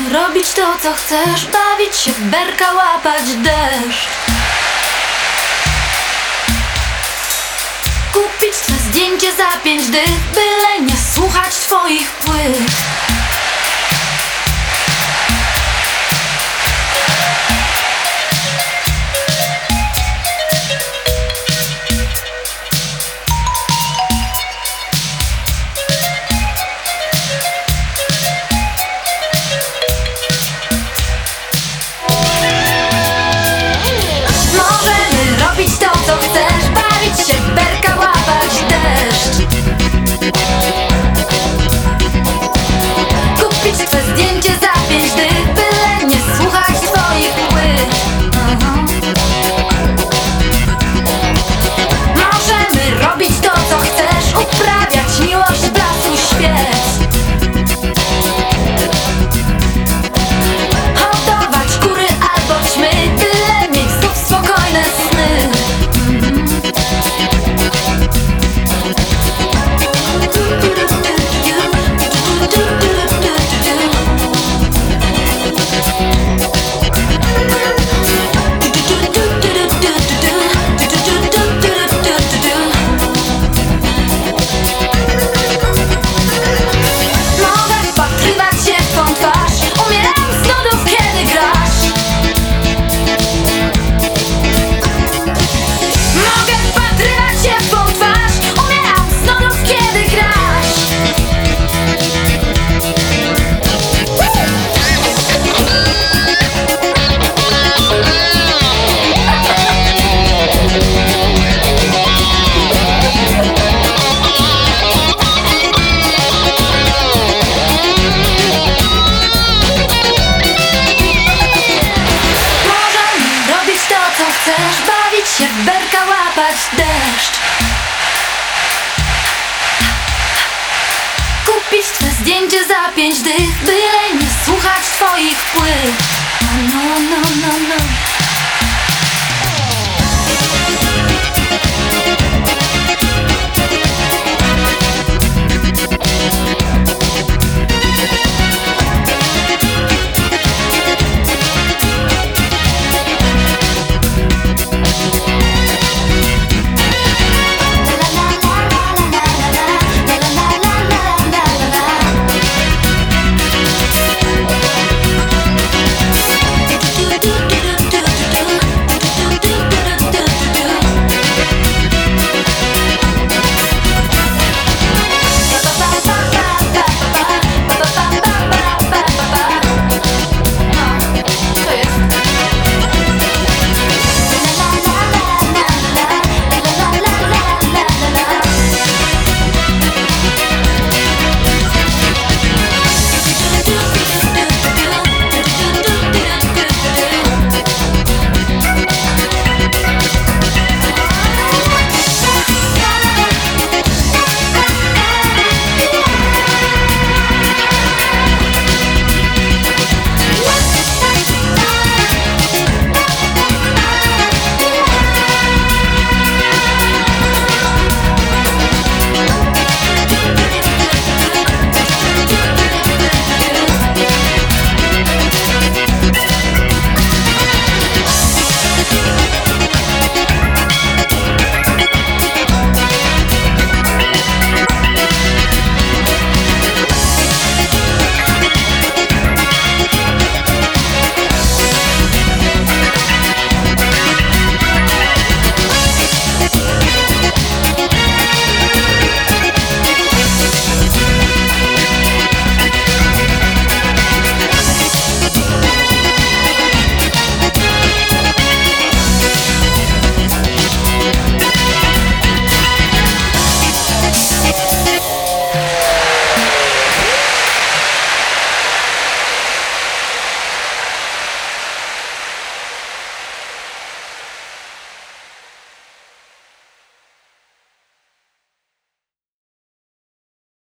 robić to, co chcesz, bawić się w berka, łapać deszcz. Kupić twe zdjęcie za 5 dych, byle nie słuchać twoich płyt. Możemy robić to, co chcesz, bawić się w berka, łapać deszcz. Kupić twe zdjęcie za 5 dych, byle nie słuchać twoich płyt. Możemy robić to, co chcesz, uprawiać miłość w blasku świec. Hodować kury albo ćmy, byle mieć znów spokojne sny. Mogę wpatrywać się w twą twarz, umieram z nudów, kiedy grasz. Mogę wpatrywać się w twą twarz, umieram z nudów, kiedy grasz. Możemy robić to, co chcesz, bawić się w berka, łapać deszcz. Kupić twe zdjęcie za 5 dych, byle nie słuchać twoich płyt. No, no, no, no.